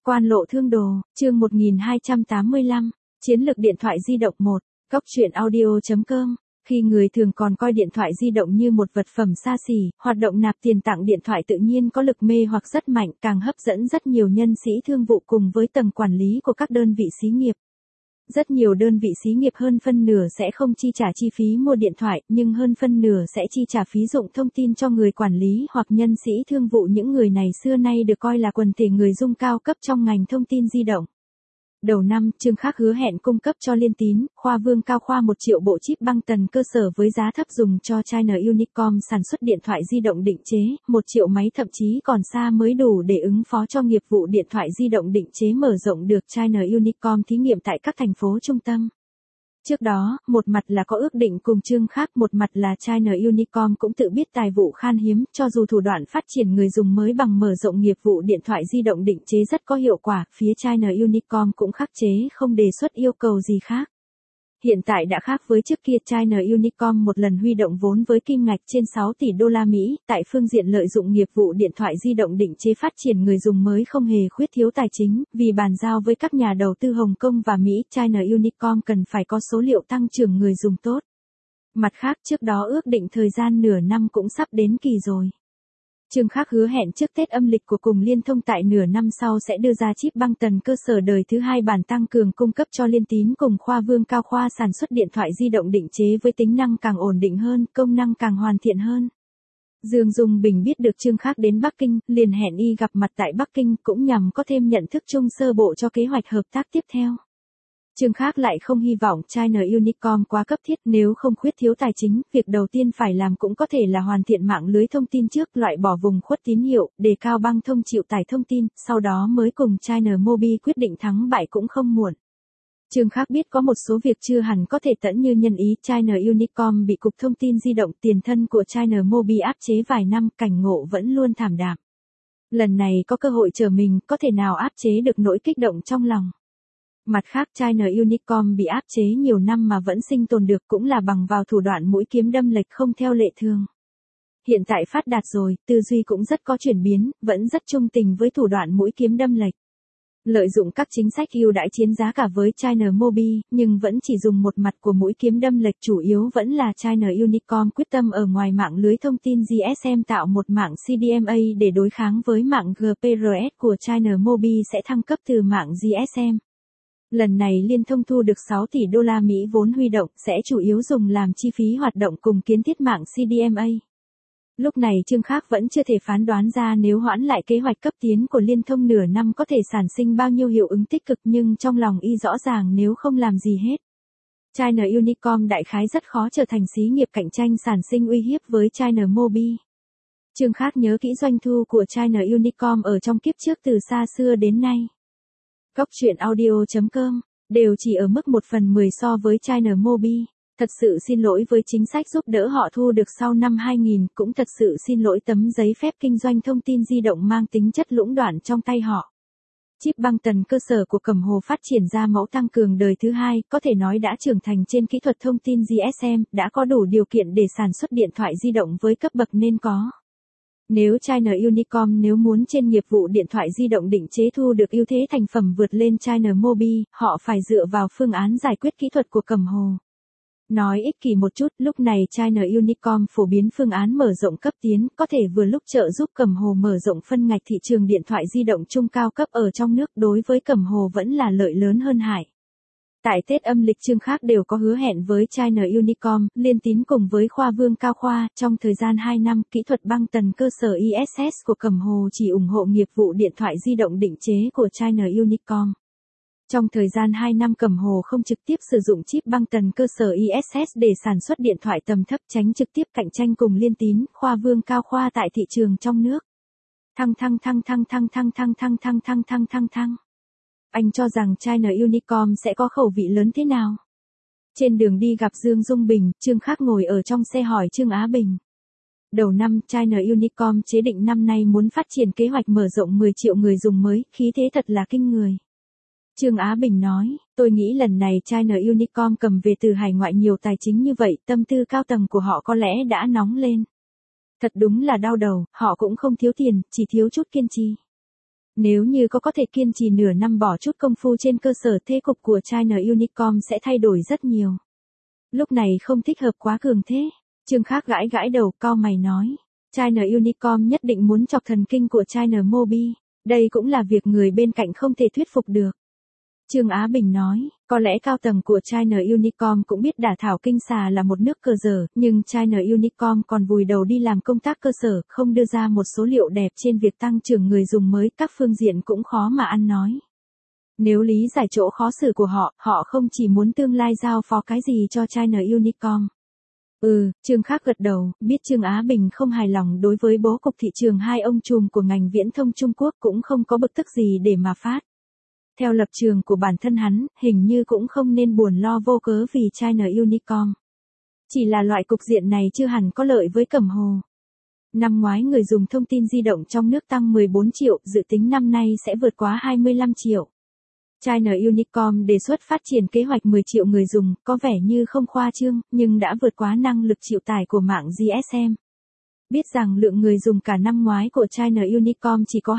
Quan lộ thương đồ, chương 1285, chiến lược điện thoại di động 1, góc truyện audio.com. Khi người thường còn coi điện thoại di động như một vật phẩm xa xỉ, hoạt động nạp tiền tặng điện thoại tự nhiên có lực mê hoặc rất mạnh, càng hấp dẫn rất nhiều nhân sĩ thương vụ cùng với tầng quản lý của các đơn vị xí nghiệp. Rất nhiều đơn vị xí nghiệp hơn phân nửa sẽ không chi trả chi phí mua điện thoại, nhưng hơn phân nửa sẽ chi trả phí dụng thông tin cho người quản lý hoặc nhân sĩ thương vụ. Những người này xưa nay được coi là quần thể người dung cao cấp trong ngành thông tin di động. Đầu năm, Trương Khắc hứa hẹn cung cấp cho Liên Tín, Khoa Vương Cao Khoa 1 triệu bộ chip băng tần cơ sở với giá thấp dùng cho China Unicom sản xuất điện thoại di động định chế, 1 triệu máy thậm chí còn xa mới đủ để ứng phó cho nghiệp vụ điện thoại di động định chế mở rộng được China Unicom thí nghiệm tại các thành phố trung tâm. Trước đó, một mặt là có ước định cùng Trương Khắc, một mặt là China Unicom cũng tự biết tài vụ khan hiếm, cho dù thủ đoạn phát triển người dùng mới bằng mở rộng nghiệp vụ điện thoại di động định chế rất có hiệu quả, phía China Unicom cũng khắc chế không đề xuất yêu cầu gì khác. Hiện tại đã khác với trước kia, China Unicom một lần huy động vốn với kim ngạch trên 6 tỷ đô la Mỹ, tại phương diện lợi dụng nghiệp vụ điện thoại di động định chế phát triển người dùng mới không hề khuyết thiếu tài chính, vì bàn giao với các nhà đầu tư Hồng Kông và Mỹ, China Unicom cần phải có số liệu tăng trưởng người dùng tốt. Mặt khác, trước đó ước định thời gian nửa năm cũng sắp đến kỳ rồi. Trương Khắc hứa hẹn trước Tết âm lịch của cùng Liên Thông tại nửa năm sau sẽ đưa ra chip băng tần cơ sở đời thứ 2 bản tăng cường cung cấp cho Liên Tín cùng Khoa Vương Cao Khoa sản xuất điện thoại di động định chế với tính năng càng ổn định hơn, công năng càng hoàn thiện hơn. Dương Dung Bình biết được Trương Khắc đến Bắc Kinh, liền hẹn y gặp mặt tại Bắc Kinh cũng nhằm có thêm nhận thức chung sơ bộ cho kế hoạch hợp tác tiếp theo. Trương Khắc lại không hy vọng China Unicom quá cấp thiết, nếu không khuyết thiếu tài chính, việc đầu tiên phải làm cũng có thể là hoàn thiện mạng lưới thông tin trước, loại bỏ vùng khuất tín hiệu, đề cao băng thông chịu tải thông tin, sau đó mới cùng China Mobile quyết định thắng bại cũng không muộn. Trương Khắc biết có một số việc chưa hẳn có thể tận như nhân ý. China Unicom bị Cục Thông tin Di động tiền thân của China Mobile áp chế vài năm, cảnh ngộ vẫn luôn thảm đạm. Lần này có cơ hội trở mình, có thể nào áp chế được nỗi kích động trong lòng. Mặt khác, China Unicom bị áp chế nhiều năm mà vẫn sinh tồn được cũng là bằng vào thủ đoạn mũi kiếm đâm lệch không theo lệ thường. Hiện tại phát đạt rồi, tư duy cũng rất có chuyển biến, vẫn rất trung tình với thủ đoạn mũi kiếm đâm lệch. Lợi dụng các chính sách ưu đãi chiến giá cả với China Mobile, nhưng vẫn chỉ dùng một mặt của mũi kiếm đâm lệch, chủ yếu vẫn là China Unicom quyết tâm ở ngoài mạng lưới thông tin GSM tạo một mạng CDMA để đối kháng với mạng GPRS của China Mobile sẽ thăng cấp từ mạng GSM. Lần này Liên Thông thu được 6 tỷ đô la Mỹ vốn huy động sẽ chủ yếu dùng làm chi phí hoạt động cùng kiến thiết mạng CDMA. Lúc này Trương Khắc vẫn chưa thể phán đoán ra nếu hoãn lại kế hoạch cấp tiến của Liên Thông nửa năm có thể sản sinh bao nhiêu hiệu ứng tích cực, nhưng trong lòng y rõ ràng nếu không làm gì hết. China Unicom đại khái rất khó trở thành xí nghiệp cạnh tranh sản sinh uy hiếp với China Mobile. Trương Khắc nhớ kỹ doanh thu của China Unicom ở trong kiếp trước từ xa xưa đến nay. Góc truyện audio.com, đều chỉ ở mức 1/10 so với China Mobile. Thật sự xin lỗi với chính sách giúp đỡ họ thu được sau năm 2000, cũng thật sự xin lỗi tấm giấy phép kinh doanh thông tin di động mang tính chất lũng đoạn trong tay họ. Chip băng tần cơ sở của Cẩm Hồ phát triển ra mẫu tăng cường đời thứ 2, có thể nói đã trưởng thành trên kỹ thuật thông tin GSM, đã có đủ điều kiện để sản xuất điện thoại di động với cấp bậc nên có. Nếu China Unicom muốn trên nghiệp vụ điện thoại di động định chế thu được ưu thế thành phẩm vượt lên China Mobile, họ phải dựa vào phương án giải quyết kỹ thuật của Cẩm Hồ. Nói ích kỷ một chút, lúc này China Unicom phổ biến phương án mở rộng cấp tiến, có thể vừa lúc trợ giúp Cẩm Hồ mở rộng phân ngạch thị trường điện thoại di động trung cao cấp ở trong nước, đối với Cẩm Hồ vẫn là lợi lớn hơn hại. Tại Tết âm lịch Trương Khắc đều có hứa hẹn với China Unicom, Liên Tín cùng với Khoa Vương Cao Khoa, trong thời gian 2 năm, kỹ thuật băng tần cơ sở ISS của Cẩm Hồ chỉ ủng hộ nghiệp vụ điện thoại di động định chế của China Unicom. Trong thời gian 2 năm Cẩm Hồ không trực tiếp sử dụng chip băng tần cơ sở ISS để sản xuất điện thoại tầm thấp, tránh trực tiếp cạnh tranh cùng Liên Tín, Khoa Vương Cao Khoa tại thị trường trong nước. Thăng. Anh cho rằng China Unicom sẽ có khẩu vị lớn thế nào? Trên đường đi gặp Dương Dung Bình, Trương Khắc ngồi ở trong xe hỏi Trương Á Bình. Đầu năm, China Unicom chế định năm nay muốn phát triển kế hoạch mở rộng 10 triệu người dùng mới, khí thế thật là kinh người. Trương Á Bình nói, tôi nghĩ lần này China Unicom cầm về từ hải ngoại nhiều tài chính như vậy, tâm tư cao tầng của họ có lẽ đã nóng lên. Thật đúng là đau đầu, họ cũng không thiếu tiền, chỉ thiếu chút kiên trì. Nếu như có thể kiên trì nửa năm bỏ chút công phu trên cơ sở thế cục của China Unicom sẽ thay đổi rất nhiều. Lúc này không thích hợp quá cường thế. Trương Khác gãi gãi đầu, cau mày nói. China Unicom nhất định muốn chọc thần kinh của China Mobile. Đây cũng là việc người bên cạnh không thể thuyết phục được. Trương Á Bình nói, có lẽ cao tầng của China Unicom cũng biết đả thảo kinh xà là một nước cờ dở, nhưng China Unicom còn vùi đầu đi làm công tác cơ sở, không đưa ra một số liệu đẹp trên việc tăng trưởng người dùng mới, các phương diện cũng khó mà ăn nói. Nếu lý giải chỗ khó xử của họ, họ không chỉ muốn tương lai giao phó cái gì cho China Unicom. Trương Khác gật đầu, biết Trương Á Bình không hài lòng đối với bố cục thị trường hai ông trùm của ngành viễn thông Trung Quốc cũng không có bực tức gì để mà phát. Theo lập trường của bản thân hắn, hình như cũng không nên buồn lo vô cớ vì China Unicom. Chỉ là loại cục diện này chưa hẳn có lợi với Cẩm Hồ. Năm ngoái người dùng thông tin di động trong nước tăng 14 triệu, dự tính năm nay sẽ vượt quá 25 triệu. China Unicom đề xuất phát triển kế hoạch 10 triệu người dùng, có vẻ như không khoa trương, nhưng đã vượt quá năng lực chịu tải của mạng GSM. Biết rằng lượng người dùng cả năm ngoái của China Unicom chỉ có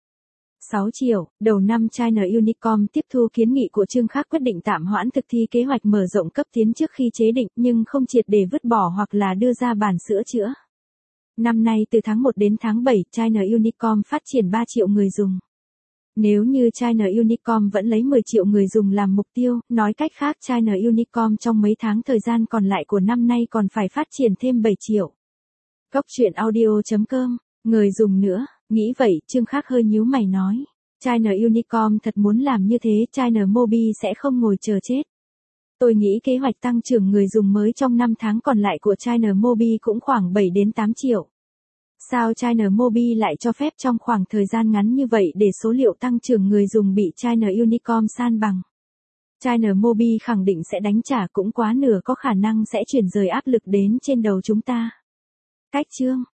6 triệu, đầu năm China Unicom tiếp thu kiến nghị của Trương Khác quyết định tạm hoãn thực thi kế hoạch mở rộng cấp tiến trước khi chế định, nhưng không triệt để vứt bỏ hoặc là đưa ra bản sửa chữa. Năm nay từ tháng 1 đến tháng 7, China Unicom phát triển 3 triệu người dùng. Nếu như China Unicom vẫn lấy 10 triệu người dùng làm mục tiêu, nói cách khác China Unicom trong mấy tháng thời gian còn lại của năm nay còn phải phát triển thêm 7 triệu. Góc truyện audio.com, người dùng nữa, nghĩ vậy, Trương Khác hơi nhíu mày nói. China Unicom thật muốn làm như thế, China Mobile sẽ không ngồi chờ chết. Tôi nghĩ kế hoạch tăng trưởng người dùng mới trong 5 tháng còn lại của China Mobile cũng khoảng 7 đến 8 triệu. Sao China Mobile lại cho phép trong khoảng thời gian ngắn như vậy để số liệu tăng trưởng người dùng bị China Unicom san bằng? China Mobile khẳng định sẽ đánh trả, cũng quá nửa có khả năng sẽ chuyển rời áp lực đến trên đầu chúng ta. Cách chương